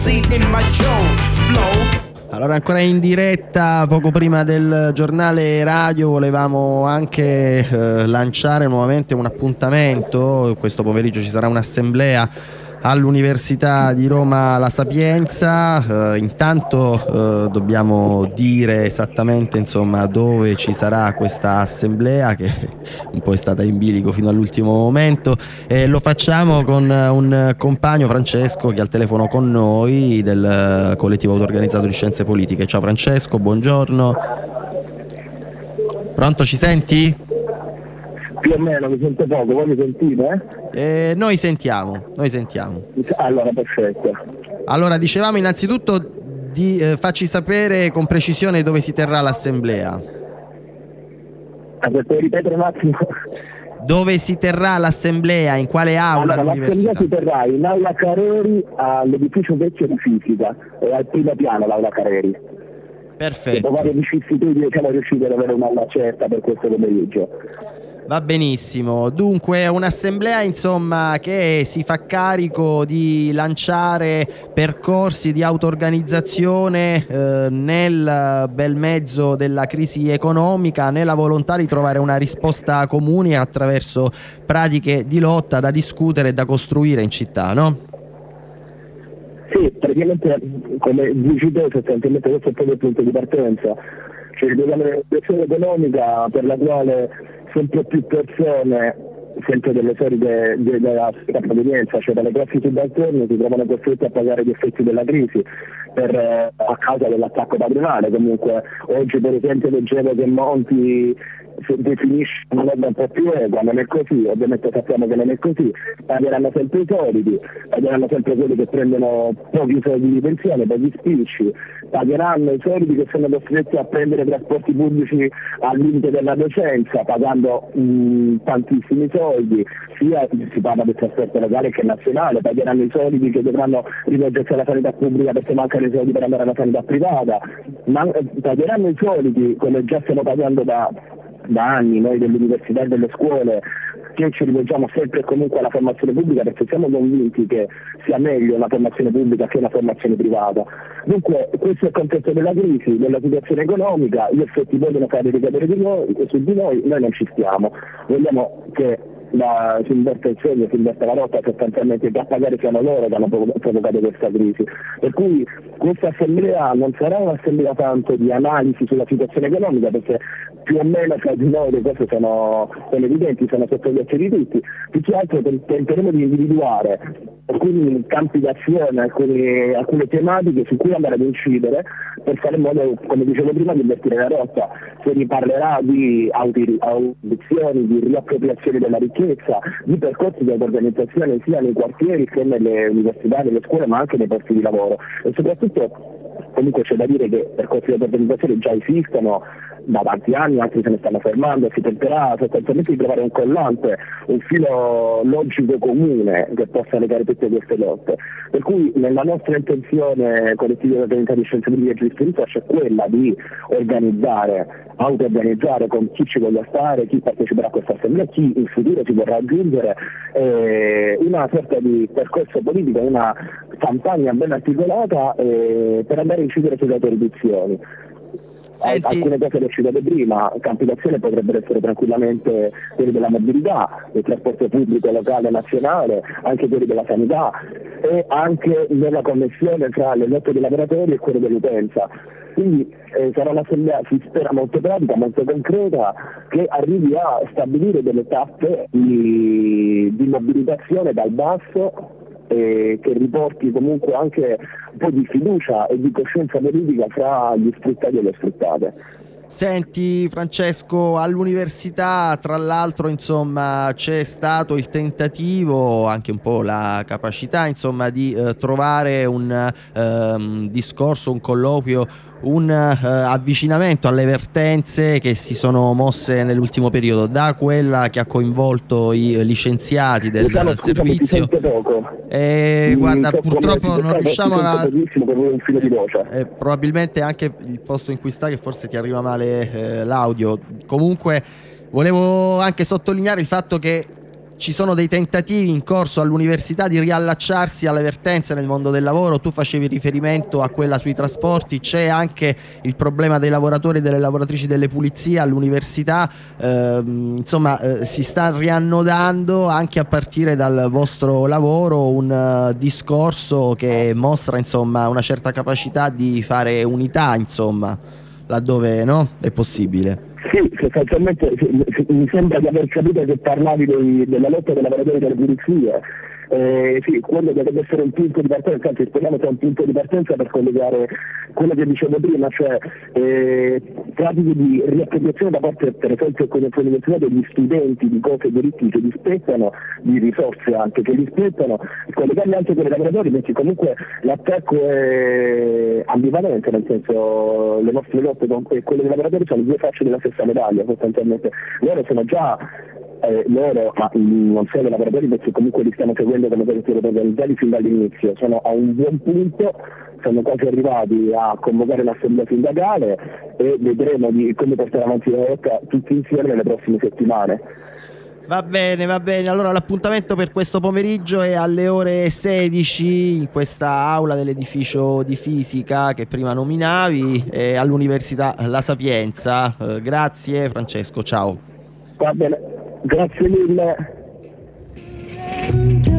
seat in my Joe flow. Allora, ancora in diretta, poco prima del giornale radio, volevamo anche lanciare nuovamente un appuntamento. Questo pomeriggio ci sarà un'assemblea all'Università di Roma La Sapienza. Intanto dobbiamo dire esattamente, insomma, dove ci sarà questa assemblea, che un po' è stata in bilico fino all'ultimo momento, e lo facciamo con un compagno, Francesco, che è al telefono con noi, del collettivo autorganizzato di scienze politiche. Ciao Francesco, buongiorno. Pronto, ci senti? Più o meno, mi sento poco, voi mi sentite? Noi sentiamo. Allora, perfetto. Allora, dicevamo innanzitutto di farci sapere con precisione dove si terrà l'assemblea. Puoi ripetere un attimo? Dove si terrà l'assemblea, in quale aula all'università? L'assemblea si terrà in aula Careri all'edificio vecchio di fisica, al primo piano l'aula Careri. Perfetto. Dopo varie vicissitudini siamo riusciti ad avere un'aula certa per questo pomeriggio. Va benissimo, dunque un'assemblea, insomma, che si fa carico di lanciare percorsi di auto-organizzazione nel bel mezzo della crisi economica, nella volontà di trovare una risposta comune attraverso pratiche di lotta da discutere e da costruire in città, no? Sì, praticamente, come dici tu, sostanzialmente questo è proprio il punto di partenza. Cioè, dobbiamo una situazione economica per la quale sempre più persone, sempre delle solite della provenienza, cioè dalle classi subalterne, si trovano costrette a pagare gli effetti della crisi a causa dell'attacco padronale. Comunque oggi per esempio leggevo che Monti definisce una norma un po' più equa, non è così, ovviamente sappiamo che non è così, pagheranno sempre i soliti, pagheranno sempre quelli che prendono pochi soldi di pensione, pochi spicci, pagheranno i soliti che sono costretti a prendere trasporti pubblici al limite della decenza, pagando tantissimi soldi, sia si parla del trasporto locale che nazionale, pagheranno i soliti che dovranno rivolgersi alla sanità pubblica perché mancano i soldi per andare alla sanità privata, ma pagheranno i soliti, come già stiamo pagando da anni noi dell'università e delle scuole, che ci rivolgiamo sempre e comunque alla formazione pubblica, perché siamo convinti che sia meglio una formazione pubblica che una formazione privata. Dunque questo è il contesto della crisi, della situazione economica, gli effetti vogliono fare ricadere su di noi non ci stiamo, vogliamo che si inverta il segno, si inverta la rotta, sostanzialmente che a pagare siano loro che hanno provocato questa crisi. Per cui questa assemblea non sarà un'assemblea tanto di analisi sulla situazione economica, perché più o meno fra di noi le cose sono evidenti, sono sotto gli occhi di tutti, più che altro tenteremo di individuare alcuni campi d'azione, alcune tematiche su cui andare ad incidere per fare in modo, come dicevo prima, di invertire la rotta. Se ne parlerà di audizioni, di riappropriazione della ricchezza, di percorsi di organizzazione sia nei quartieri che nelle università, nelle scuole, ma anche nei posti di lavoro. E soprattutto, comunque c'è da dire che percorsi di organizzazione già esistono da tanti anni, altri se ne stanno fermando, si tenterà sostanzialmente di trovare un collante, un filo logico comune che possa legare tutte queste lotte. Per cui nella nostra intenzione collettiva di organizzare di scienze politiche e giurisprudenza c'è quella di auto-organizzare con chi ci voglia stare, chi parteciperà a questa assemblea, chi in futuro si vorrà aggiungere, una sorta di percorso politico, una campagna ben articolata per andare a incidere sulle autoridizioni. Alcune cose le ho citate prima, campi d'azione potrebbero essere tranquillamente quelli della mobilità, del trasporto pubblico locale e nazionale, anche quelli della sanità e anche nella connessione tra le lotte dei lavoratori e quelle dell'utenza. Quindi sarà un'assemblea, si spera, molto pratica, molto concreta, che arrivi a stabilire delle tappe di mobilitazione dal basso, che riporti comunque anche un po' di fiducia e di coscienza politica fra gli sfruttati e le sfruttate. Senti Francesco, all'università tra l'altro insomma c'è stato il tentativo, anche un po' la capacità insomma di trovare un discorso, un colloquio, un avvicinamento alle vertenze che si sono mosse nell'ultimo periodo, da quella che ha coinvolto i licenziati del servizio. Guarda, purtroppo non riusciamo a... probabilmente anche il posto in cui stai, che forse ti arriva male l'audio. Comunque volevo anche sottolineare il fatto che ci sono dei tentativi in corso all'università di riallacciarsi alle vertenze nel mondo del lavoro. Tu facevi riferimento a quella sui trasporti, c'è anche il problema dei lavoratori e delle lavoratrici delle pulizie all'università, si sta riannodando anche a partire dal vostro lavoro un discorso che mostra insomma una certa capacità di fare unità, insomma, laddove è possibile. Sì, sostanzialmente mi sembra di aver capito che parlavi della lotta dei lavoratori delle pulizie. Sì, quello dovrebbe essere un punto di partenza, anzi speriamo sia un punto di partenza per collegare quello che dicevo prima, cioè pratiche di riappropriazione da parte per esempio con l'università degli studenti di cose e diritti che li spettano, di risorse anche che li spettano, collegarli anche con i lavoratori, perché comunque l'attacco è ambivalente, nel senso le nostre lotte e quelle dei lavoratori sono due facce della stessa medaglia sostanzialmente. Loro sono già ma non solo i lavoratori, perché comunque li stiamo seguendo come direttori organizzati fin dall'inizio, sono a un buon punto, siamo quasi arrivati a convocare l'assemblea sindacale e vedremo di come portare avanti la lotta tutti insieme nelle prossime settimane. Va bene, allora l'appuntamento per questo pomeriggio è alle ore 16 in questa aula dell'edificio di fisica che prima nominavi, all'Università La Sapienza. Grazie Francesco, ciao. Va bene. Grazie mille.